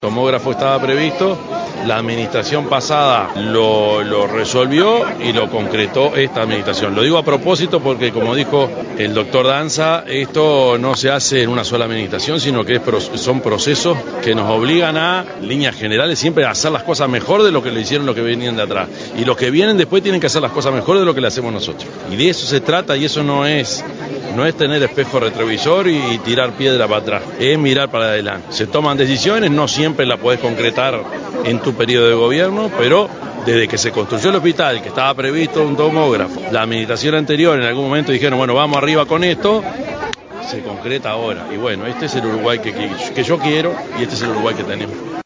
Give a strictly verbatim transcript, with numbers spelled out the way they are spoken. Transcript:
El tomógrafo estaba previsto, la administración pasada lo, lo resolvió y lo concretó esta administración. Lo digo a propósito porque, como dijo el doctor Danza, esto no se hace en una sola administración, sino que es, son procesos que nos obligan a, líneas generales, siempre a hacer las cosas mejor de lo que lo hicieron los que venían de atrás. Y los que vienen después tienen que hacer las cosas mejor de lo que le hacemos nosotros. Y de eso se trata, y eso no es... No es tener espejo retrovisor y tirar piedra para atrás, es mirar para adelante. Se toman decisiones, no siempre las podés concretar en tu periodo de gobierno, pero desde que se construyó el hospital, que estaba previsto un tomógrafo, la administración anterior en algún momento dijeron, bueno, vamos arriba con esto, se concreta ahora. Y bueno, este es el Uruguay que, que, que yo quiero y este es el Uruguay que tenemos.